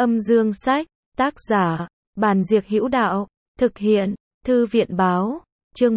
Âm dương sách, tác giả, Bàn Diệc Hữu Đạo, thực hiện, Thư viện báo, chương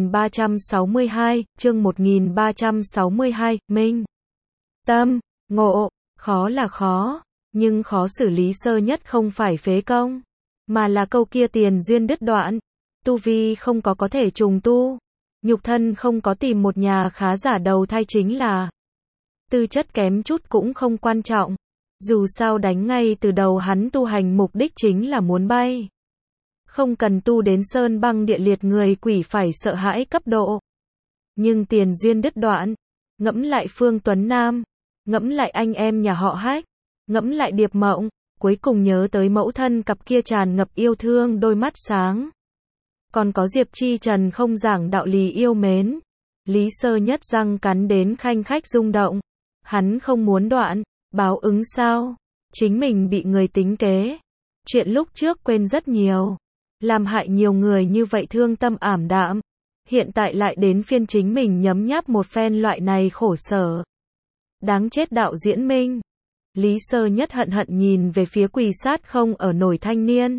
1362, Minh. Tâm, ngộ, khó là khó, nhưng khó xử lý sơ nhất không phải phế công, mà là câu kia tiền duyên đứt đoạn, tu vi không có thể trùng tu, nhục thân không có tìm một nhà khá giả đầu thai chính là tư chất kém chút cũng không quan trọng. Dù sao đánh ngay từ đầu hắn tu hành mục đích chính là muốn bay. Không cần tu đến sơn băng địa liệt người quỷ phải sợ hãi cấp độ. Nhưng tiền duyên đứt đoạn, ngẫm lại Phương Tuấn Nam, ngẫm lại anh em nhà họ Hách, ngẫm lại Điệp Mộng, cuối cùng nhớ tới mẫu thân cặp kia tràn ngập yêu thương đôi mắt sáng. Còn có Diệp Chi Trần không giảng đạo lý yêu mến. Lý Sơ Nhất răng cắn đến khanh khách rung động. Hắn không muốn đoạn. Báo ứng sao? Chính mình bị người tính kế. Chuyện lúc trước quên rất nhiều. Làm hại nhiều người như vậy thương tâm ảm đạm. Hiện tại lại đến phiên chính mình nhấm nháp một phen loại này khổ sở. Đáng chết đạo diễn Minh. Lý Sơ Nhất hận hận nhìn về phía quỳ sát không ở nổi thanh niên.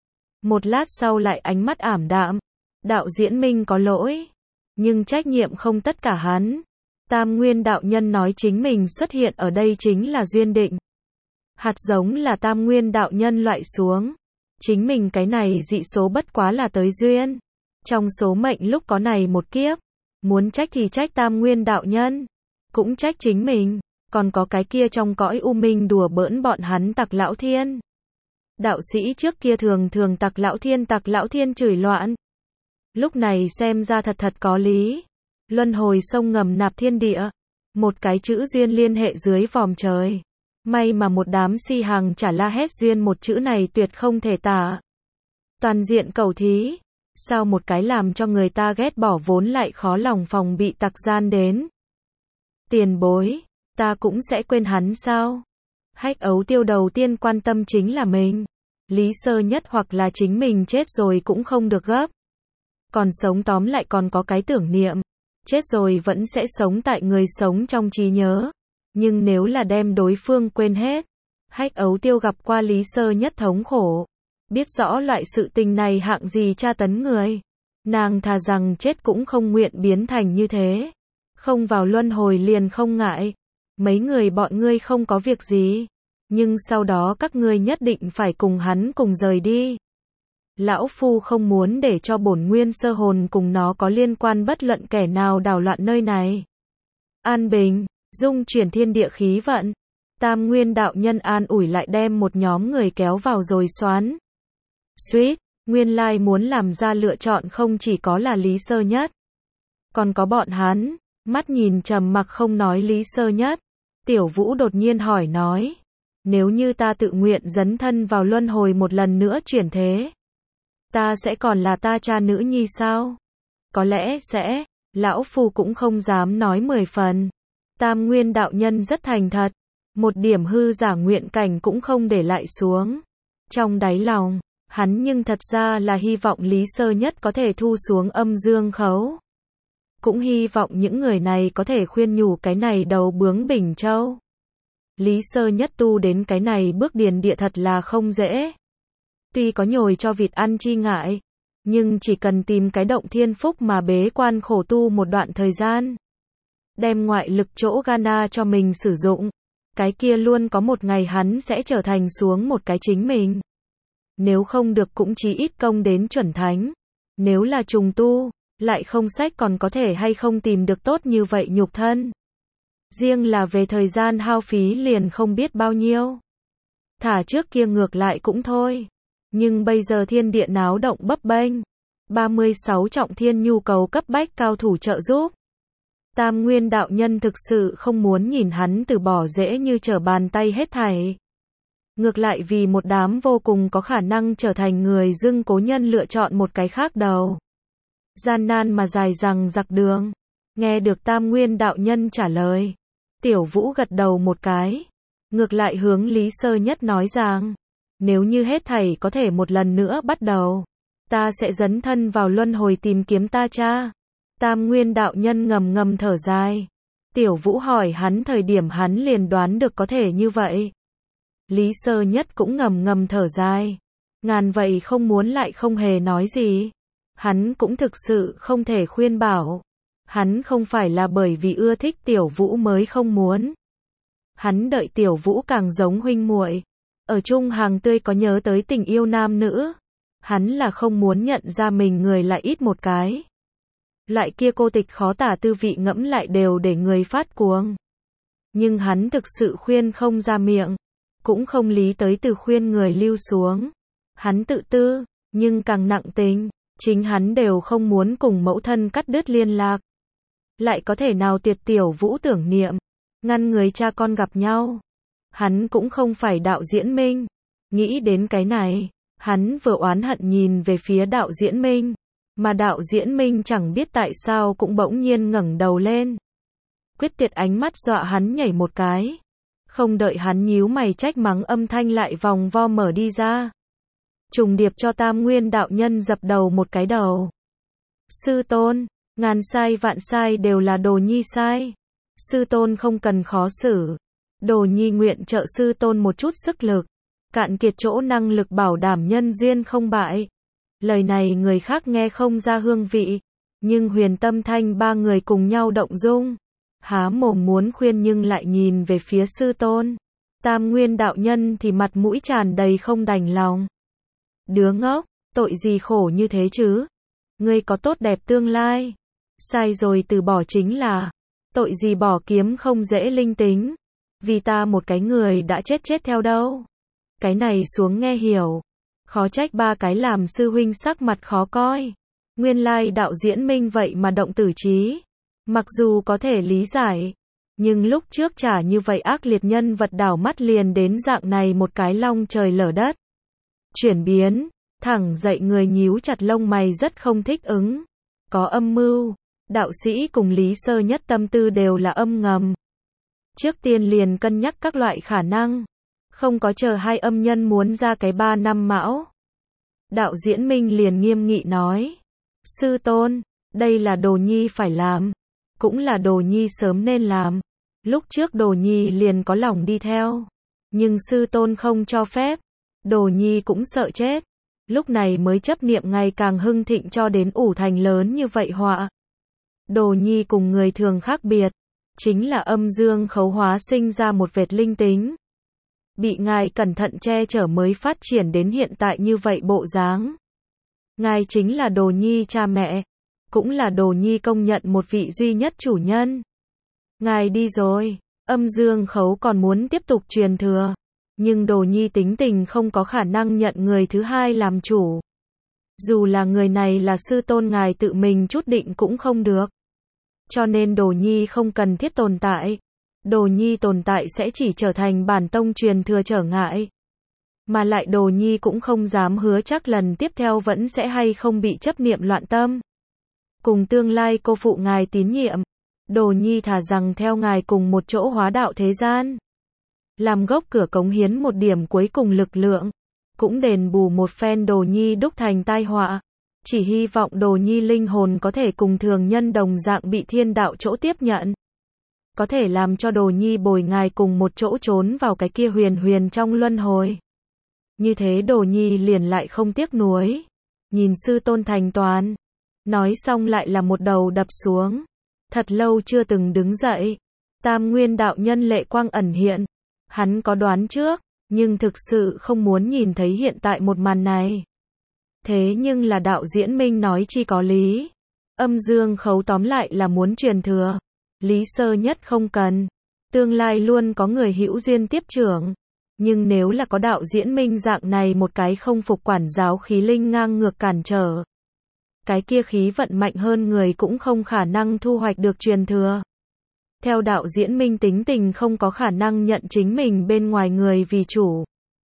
Một lát sau lại ánh mắt ảm đạm. Đạo diễn Minh có lỗi. Nhưng trách nhiệm không tất cả hắn. Tam Nguyên đạo nhân nói chính mình xuất hiện ở đây chính là duyên định. Hạt giống là Tam Nguyên đạo nhân loại xuống. Chính mình cái này dị số bất quá là tới duyên. Trong số mệnh lúc có này một kiếp. Muốn trách thì trách Tam Nguyên đạo nhân. Cũng trách chính mình. Còn có cái kia trong cõi u minh đùa bỡn bọn hắn Tặc Lão Thiên. Đạo sĩ trước kia thường Tặc Lão Thiên chửi loạn. Lúc này xem ra thật có lý. Luân hồi sông ngầm nạp thiên địa. Một cái chữ duyên liên hệ dưới vòm trời. May mà một đám si hàng chả la hét duyên một chữ này tuyệt không thể tả. Toàn diện cầu thí. Sao một cái làm cho người ta ghét bỏ vốn lại khó lòng phòng bị tặc gian đến. Tiền bối. Ta cũng sẽ quên hắn sao? Hách Ấu Tiêu đầu tiên quan tâm chính là mình. Lý Sơ Nhất hoặc là chính mình chết rồi cũng không được gấp. Còn sống tóm lại còn có cái tưởng niệm. Chết rồi vẫn sẽ sống tại người sống trong trí nhớ. Nhưng nếu là đem đối phương quên hết. Hách Ấu Tiêu gặp qua Lý Sơ Nhất thống khổ. Biết rõ loại sự tình này hạng gì tra tấn người. Nàng thà rằng chết cũng không nguyện biến thành như thế. Không vào luân hồi liền không ngại. Mấy người bọn ngươi không có việc gì. Nhưng sau đó các ngươi nhất định phải cùng hắn cùng rời đi. Lão Phu không muốn để cho bổn nguyên sơ hồn cùng nó có liên quan bất luận kẻ nào đảo loạn nơi này. An bình, dung chuyển thiên địa khí vận. Tam Nguyên đạo nhân an ủi lại đem một nhóm người kéo vào rồi xoán. Suýt, nguyên lai muốn làm ra lựa chọn không chỉ có là Lý Sơ Nhất. Còn có bọn hắn, mắt nhìn trầm mặc không nói Lý Sơ Nhất. Tiểu Vũ đột nhiên hỏi nói. Nếu như ta tự nguyện dấn thân vào luân hồi một lần nữa chuyển thế. Ta sẽ còn là ta cha nữ nhi sao? Có lẽ sẽ. Lão Phu cũng không dám nói 10 phần. Tam Nguyên đạo nhân rất thành thật. Một điểm hư giả nguyện cảnh cũng không để lại xuống. Trong đáy lòng, hắn nhưng thật ra là hy vọng Lý Sơ Nhất có thể thu xuống âm dương khấu. Cũng hy vọng những người này có thể khuyên nhủ cái này đầu bướng bỉnh châu. Lý Sơ Nhất tu đến cái này bước điền địa thật là không dễ. Tuy có nhồi cho vịt ăn chi ngại, nhưng chỉ cần tìm cái động thiên phúc mà bế quan khổ tu một đoạn thời gian. Đem ngoại lực chỗ Ghana cho mình sử dụng. Cái kia luôn có một ngày hắn sẽ trở thành xuống một cái chính mình. Nếu không được cũng chí ít công đến chuẩn thánh. Nếu là trùng tu, lại không sách còn có thể hay không tìm được tốt như vậy nhục thân. Riêng là về thời gian hao phí liền không biết bao nhiêu. Thả trước kia ngược lại cũng thôi. Nhưng bây giờ thiên địa náo động bấp bênh. 36 trọng thiên nhu cầu cấp bách cao thủ trợ giúp. Tam Nguyên đạo nhân thực sự không muốn nhìn hắn từ bỏ dễ như trở bàn tay hết thảy. Ngược lại vì một đám vô cùng có khả năng trở thành người dưng cố nhân lựa chọn một cái khác đầu. Gian nan mà dài dằng dặc đường. Nghe được Tam Nguyên đạo nhân trả lời. Tiểu Vũ gật đầu một cái. Ngược lại hướng Lý Sơ Nhất nói rằng. Nếu như hết thảy có thể một lần nữa bắt đầu. Ta sẽ dấn thân vào luân hồi tìm kiếm ta cha. Tam Nguyên đạo nhân ngầm thở dài. Tiểu Vũ hỏi hắn thời điểm hắn liền đoán được có thể như vậy. Lý Sơ Nhất cũng ngầm ngầm thở dài. Ngàn vậy không muốn lại không hề nói gì. Hắn cũng thực sự không thể khuyên bảo. Hắn không phải là bởi vì ưa thích Tiểu Vũ mới không muốn. Hắn đợi Tiểu Vũ càng giống huynh muội. Ở chung hàng tươi có nhớ tới tình yêu nam nữ. Hắn là không muốn nhận ra mình người lại ít một cái. Loại kia cô tịch khó tả tư vị ngẫm lại đều để người phát cuồng. Nhưng hắn thực sự khuyên không ra miệng. Cũng không lý tới từ khuyên người lưu xuống. Hắn tự tư, nhưng càng nặng tình. Chính hắn đều không muốn cùng mẫu thân cắt đứt liên lạc. Lại có thể nào tiệt Tiểu Vũ tưởng niệm, ngăn người cha con gặp nhau. Hắn cũng không phải Đạo Diễn Minh. Nghĩ đến cái này, hắn vừa oán hận nhìn về phía Đạo Diễn Minh. Mà Đạo Diễn Minh chẳng biết tại sao cũng bỗng nhiên ngẩng đầu lên. Quyết tuyệt ánh mắt dọa hắn nhảy một cái. Không đợi hắn nhíu mày trách mắng âm thanh lại vòng vo mở đi ra. Trùng điệp cho Tam Nguyên đạo nhân dập đầu một cái đầu. Sư tôn, ngàn sai vạn sai đều là Đồ Nhi sai. Sư tôn không cần khó xử. Đồ Nhi nguyện trợ sư tôn một chút sức lực. Cạn kiệt chỗ năng lực bảo đảm nhân duyên không bại. Lời này người khác nghe không ra hương vị. Nhưng Huyền Tâm Thanh ba người cùng nhau động dung. Há mồm muốn khuyên nhưng lại nhìn về phía sư tôn. Tam Nguyên đạo nhân thì mặt mũi tràn đầy không đành lòng. Đứa ngốc, tội gì khổ như thế chứ? Ngươi có tốt đẹp tương lai. Sai rồi từ bỏ chính là. Tội gì bỏ kiếm không dễ linh tính. Vì ta một cái người đã chết theo đâu. Cái này xuống nghe hiểu. Khó trách ba cái làm sư huynh sắc mặt khó coi. Nguyên lai Đạo Diễn Minh vậy mà động tử trí. Mặc dù có thể lý giải. Nhưng lúc trước chả như vậy ác liệt nhân vật đảo mắt liền đến dạng này một cái long trời lở đất. Chuyển biến, thẳng dậy người nhíu chặt lông mày rất không thích ứng. Có âm mưu, đạo sĩ cùng Lý Sơ Nhất tâm tư đều là âm ngầm. Trước tiên liền cân nhắc các loại khả năng. Không có chờ hai âm nhân muốn ra cái 3 năm mão. Đạo Diễn Minh liền nghiêm nghị nói. Sư tôn, đây là Đồ Nhi phải làm. Cũng là Đồ Nhi sớm nên làm. Lúc trước Đồ Nhi liền có lòng đi theo. Nhưng sư tôn không cho phép. Đồ Nhi cũng sợ chết. Lúc này mới chấp niệm ngày càng hưng thịnh cho đến ủ thành lớn như vậy họa. Đồ Nhi cùng người thường khác biệt. Chính là âm dương khấu hóa sinh ra một vệt linh tính. Bị ngài cẩn thận che chở mới phát triển đến hiện tại như vậy bộ dáng. Ngài chính là Đồ Nhi cha mẹ. Cũng là Đồ Nhi công nhận một vị duy nhất chủ nhân. Ngài đi rồi. Âm dương khấu còn muốn tiếp tục truyền thừa. Nhưng Đồ Nhi tính tình không có khả năng nhận người thứ hai làm chủ. Dù là người này là sư tôn ngài tự mình chút định cũng không được. Cho nên Đồ Nhi không cần thiết tồn tại. Đồ Nhi tồn tại sẽ chỉ trở thành bản tông truyền thừa trở ngại. Mà lại Đồ Nhi cũng không dám hứa chắc lần tiếp theo vẫn sẽ hay không bị chấp niệm loạn tâm. Cùng tương lai cô phụ ngài tín nhiệm. Đồ Nhi thà rằng theo ngài cùng một chỗ hóa đạo thế gian. Làm gốc cửa cống hiến một điểm cuối cùng lực lượng. Cũng đền bù một phen Đồ Nhi đúc thành tai họa. Chỉ hy vọng Đồ Nhi linh hồn có thể cùng thường nhân đồng dạng bị thiên đạo chỗ tiếp nhận. Có thể làm cho Đồ Nhi bồi ngài cùng một chỗ trốn vào cái kia huyền huyền trong luân hồi. Như thế Đồ Nhi liền lại không tiếc nuối. Nhìn sư tôn thành toàn. Nói xong lại là một đầu đập xuống. Thật lâu chưa từng đứng dậy. Tam Nguyên đạo nhân lệ quang ẩn hiện. Hắn có đoán trước, nhưng thực sự không muốn nhìn thấy hiện tại một màn này. Thế nhưng là Đạo Diễn Minh nói chi có lý. Âm dương khấu tóm lại là muốn truyền thừa. Lý Sơ Nhất không cần. Tương lai luôn có người hữu duyên tiếp trưởng. Nhưng nếu là có Đạo Diễn Minh dạng này một cái không phục quản giáo khí linh ngang ngược cản trở. Cái kia khí vận mạnh hơn người cũng không khả năng thu hoạch được truyền thừa. Theo Đạo Diễn Minh tính tình không có khả năng nhận chính mình bên ngoài người vì chủ.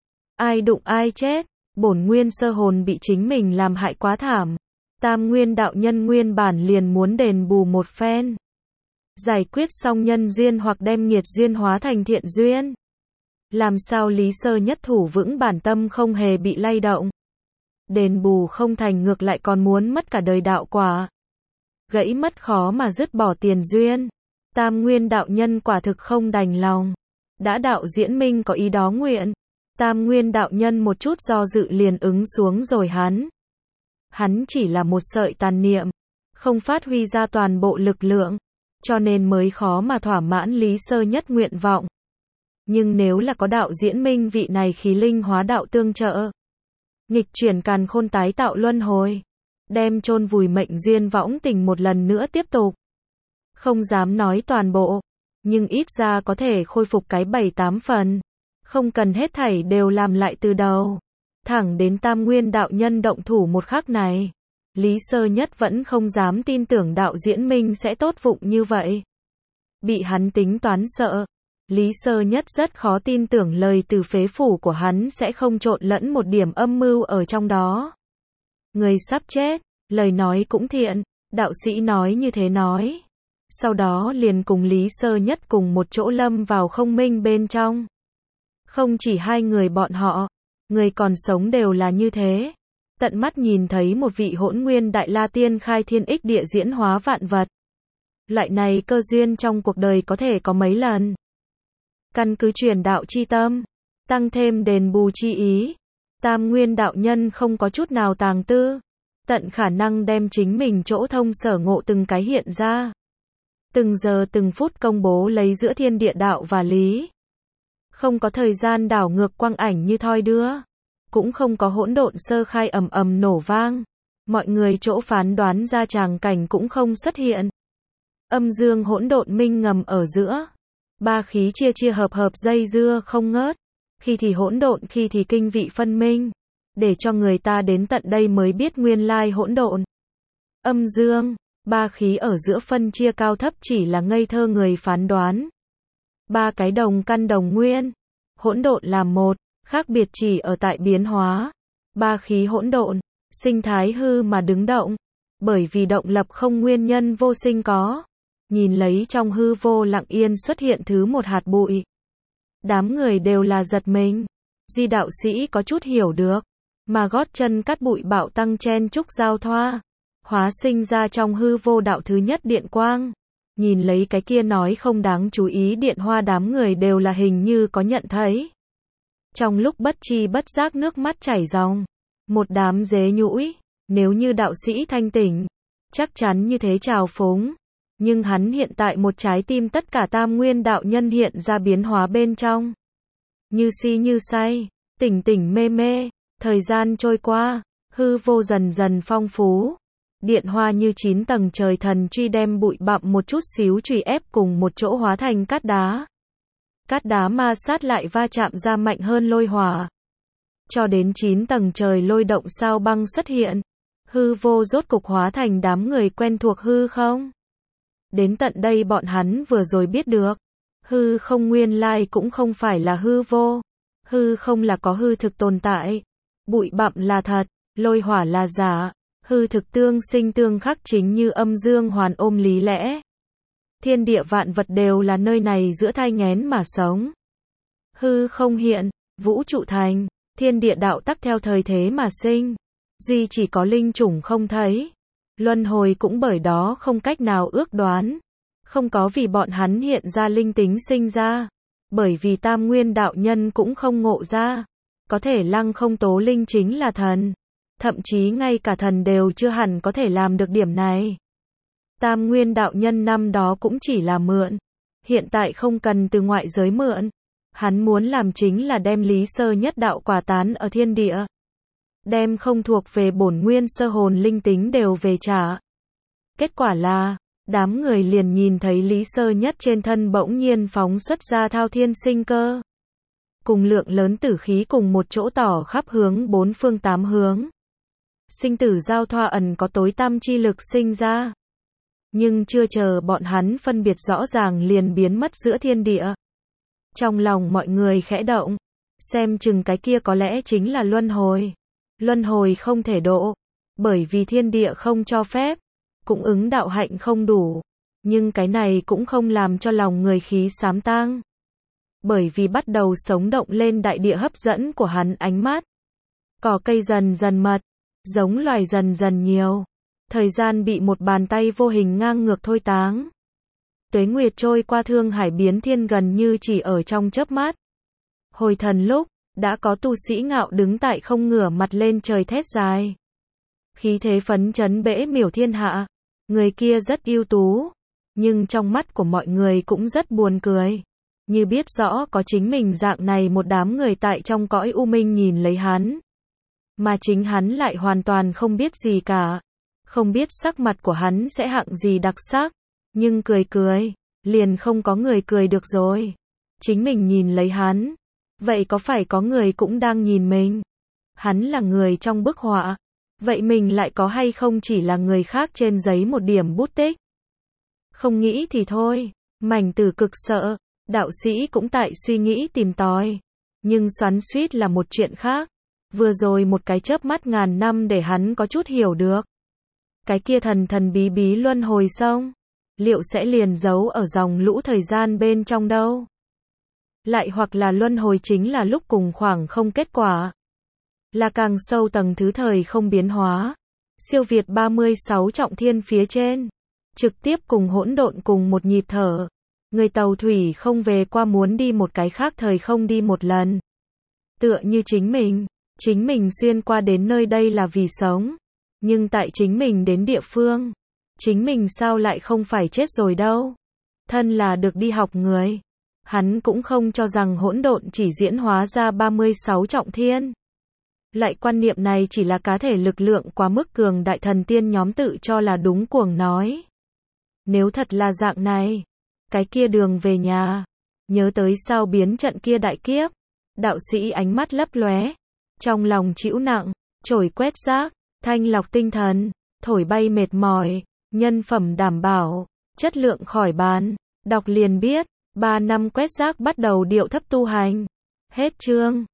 Ai đụng ai chết. Bổn nguyên sơ hồn bị chính mình làm hại quá thảm. Tam Nguyên đạo nhân nguyên bản liền muốn đền bù một phen. Giải quyết xong nhân duyên hoặc đem nghiệt duyên hóa thành thiện duyên. Làm sao Lý Sơ Nhất thủ vững bản tâm không hề bị lay động. Đền bù không thành ngược lại còn muốn mất cả đời đạo quả. Gãy mất khó mà dứt bỏ tiền duyên. Tam Nguyên đạo nhân quả thực không đành lòng. Đã Đạo Diễn Minh có ý đó nguyện. Tam Nguyên đạo nhân một chút do dự liền ứng xuống rồi hắn chỉ là một sợi tàn niệm, không phát huy ra toàn bộ lực lượng, cho nên mới khó mà thỏa mãn Lý Sơ Nhất nguyện vọng. Nhưng nếu là có đạo diễn minh vị này khí linh hóa đạo tương trợ, nghịch chuyển càn khôn tái tạo luân hồi, đem chôn vùi mệnh duyên võng tình một lần nữa tiếp tục. Không dám nói toàn bộ, nhưng ít ra có thể khôi phục cái 7-8 phần, không cần hết thảy đều làm lại từ đầu. Thẳng đến Tam Nguyên đạo nhân động thủ một khắc này, Lý Sơ Nhất vẫn không dám tin tưởng đạo diễn minh sẽ tốt vụng như vậy. Bị hắn tính toán sợ, Lý Sơ Nhất rất khó tin tưởng lời từ phế phủ của hắn sẽ không trộn lẫn một điểm âm mưu ở trong đó. Người sắp chết, lời nói cũng thiện, đạo sĩ nói như thế nói. Sau đó liền cùng Lý Sơ Nhất cùng một chỗ lâm vào không minh bên trong. Không chỉ hai người bọn họ, người còn sống đều là như thế. Tận mắt nhìn thấy một vị hỗn nguyên đại la tiên khai thiên ích địa diễn hóa vạn vật. Loại này cơ duyên trong cuộc đời có thể có mấy lần. Căn cứ truyền đạo chi tâm, tăng thêm đền bù chi ý, Tam Nguyên đạo nhân không có chút nào tàng tư, tận khả năng đem chính mình chỗ thông sở ngộ từng cái hiện ra. Từng giờ từng phút công bố lấy giữa thiên địa đạo và lý. Không có thời gian đảo ngược quang ảnh như thoi đưa, cũng không có hỗn độn sơ khai ầm ầm nổ vang. Mọi người chỗ phán đoán ra tràng cảnh cũng không xuất hiện. Âm dương hỗn độn minh ngầm ở giữa. Ba khí chia chia hợp hợp dây dưa không ngớt. Khi thì hỗn độn, khi thì kinh vị phân minh. Để cho người ta đến tận đây mới biết nguyên lai hỗn độn. Âm dương, ba khí ở giữa phân chia cao thấp chỉ là ngây thơ người phán đoán. Ba cái đồng căn đồng nguyên. Hỗn độn làm một, khác biệt chỉ ở tại biến hóa. Ba khí hỗn độn, sinh thái hư mà đứng động. Bởi vì động lập không nguyên nhân vô sinh có. Nhìn lấy trong hư vô lặng yên xuất hiện thứ một hạt bụi. Đám người đều là giật mình. Di đạo sĩ có chút hiểu được. Mà gót chân cắt bụi bạo tăng chen trúc giao thoa. Hóa sinh ra trong hư vô đạo thứ nhất điện quang. Nhìn lấy cái kia nói không đáng chú ý điện hoa, đám người đều là hình như có nhận thấy. Trong lúc bất tri bất giác nước mắt chảy ròng. Một đám dế nhũi. Nếu như đạo sĩ thanh tỉnh, chắc chắn như thế trào phúng. Nhưng hắn hiện tại một trái tim tất cả Tam Nguyên đạo nhân hiện ra biến hóa bên trong. Như si như say, tỉnh tỉnh mê mê, thời gian trôi qua, hư vô dần dần phong phú. Điện hoa như 9 tầng trời thần truy đem bụi bặm một chút xíu chùy ép cùng một chỗ hóa thành cát đá. Cát đá ma sát lại va chạm ra mạnh hơn lôi hỏa. Cho đến 9 tầng trời lôi động sao băng xuất hiện. Hư vô rốt cục hóa thành đám người quen thuộc hư không. Đến tận đây bọn hắn vừa rồi biết được. Hư không nguyên lai cũng không phải là hư vô. Hư không là có hư thực tồn tại. Bụi bặm là thật, lôi hỏa là giả. Hư thực tương sinh tương khắc chính như âm dương hoàn ôm lý lẽ. Thiên địa vạn vật đều là nơi này giữa thai nghén mà sống. Hư không hiện, vũ trụ thành, thiên địa đạo tắc theo thời thế mà sinh. Duy chỉ có linh chủng không thấy. Luân hồi cũng bởi đó không cách nào ước đoán. Không có vì bọn hắn hiện ra linh tính sinh ra. Bởi vì Tam Nguyên đạo nhân cũng không ngộ ra. Có thể lăng không tố linh chính là thần. Thậm chí ngay cả thần đều chưa hẳn có thể làm được điểm này. Tam Nguyên đạo nhân năm đó cũng chỉ là mượn. Hiện tại không cần từ ngoại giới mượn. Hắn muốn làm chính là đem Lý Sơ Nhất đạo quả tán ở thiên địa. Đem không thuộc về bổn nguyên sơ hồn linh tính đều về trả. Kết quả là, đám người liền nhìn thấy Lý Sơ Nhất trên thân bỗng nhiên phóng xuất ra thao thiên sinh cơ. Cùng lượng lớn tử khí cùng một chỗ tỏ khắp hướng bốn phương tám hướng. Sinh tử giao thoa ẩn có tối tăm chi lực sinh ra. Nhưng chưa chờ bọn hắn phân biệt rõ ràng liền biến mất giữa thiên địa. Trong lòng mọi người khẽ động. Xem chừng cái kia có lẽ chính là luân hồi. Luân hồi không thể độ. Bởi vì thiên địa không cho phép. Cũng ứng đạo hạnh không đủ. Nhưng cái này cũng không làm cho lòng người khí xám tang. Bởi vì bắt đầu sống động lên đại địa hấp dẫn của hắn ánh mắt. Cỏ cây dần dần mật. Giống loài dần dần nhiều. Thời gian bị một bàn tay vô hình ngang ngược thôi táng. Tuế nguyệt trôi qua, thương hải biến thiên gần như chỉ ở trong chớp mắt. Hồi thần lúc, đã có tu sĩ ngạo đứng tại không ngửa mặt lên trời thét dài. Khí thế phấn chấn bẽ miểu thiên hạ. Người kia rất ưu tú, nhưng trong mắt của mọi người cũng rất buồn cười. Như biết rõ có chính mình dạng này một đám người tại trong cõi u minh nhìn lấy hắn. Mà chính hắn lại hoàn toàn không biết gì cả. Không biết sắc mặt của hắn sẽ hạng gì đặc sắc. Nhưng cười cười, liền không có người cười được rồi. Chính mình nhìn lấy hắn. Vậy có phải có người cũng đang nhìn mình? Hắn là người trong bức họa. Vậy mình lại có hay không chỉ là người khác trên giấy một điểm bút tích? Không nghĩ thì thôi. Mảnh Tử cực sợ. Đạo sĩ cũng tại suy nghĩ tìm tòi. Nhưng xoắn xuýt là một chuyện khác. Vừa rồi một cái chớp mắt ngàn năm để hắn có chút hiểu được. Cái kia thần thần bí bí luân hồi sông. Liệu sẽ liền giấu ở dòng lũ thời gian bên trong đâu? Lại hoặc là luân hồi chính là lúc cùng khoảng không kết quả. Là càng sâu tầng thứ thời không biến hóa. Siêu việt 36 trọng thiên phía trên. Trực tiếp cùng hỗn độn cùng một nhịp thở. Người tàu thủy không về qua muốn đi một cái khác thời không đi một lần. Tựa như chính mình xuyên qua đến nơi đây là vì sống. Nhưng tại chính mình đến địa phương, chính mình sao lại không phải chết rồi đâu. Thân là được đi học người. Hắn cũng không cho rằng hỗn độn chỉ diễn hóa ra 36 trọng thiên. Loại quan niệm này chỉ là cá thể lực lượng quá mức cường đại thần tiên nhóm tự cho là đúng cuồng nói. Nếu thật là dạng này, cái kia đường về nhà, nhớ tới sao biến trận kia đại kiếp. Đạo sĩ ánh mắt lấp lóe, trong lòng chịu nặng, chổi quét rác, thanh lọc tinh thần, thổi bay mệt mỏi, nhân phẩm đảm bảo, chất lượng khỏi bàn, đọc liền biết, 3 năm quét rác bắt đầu điệu thấp tu hành. Hết chương.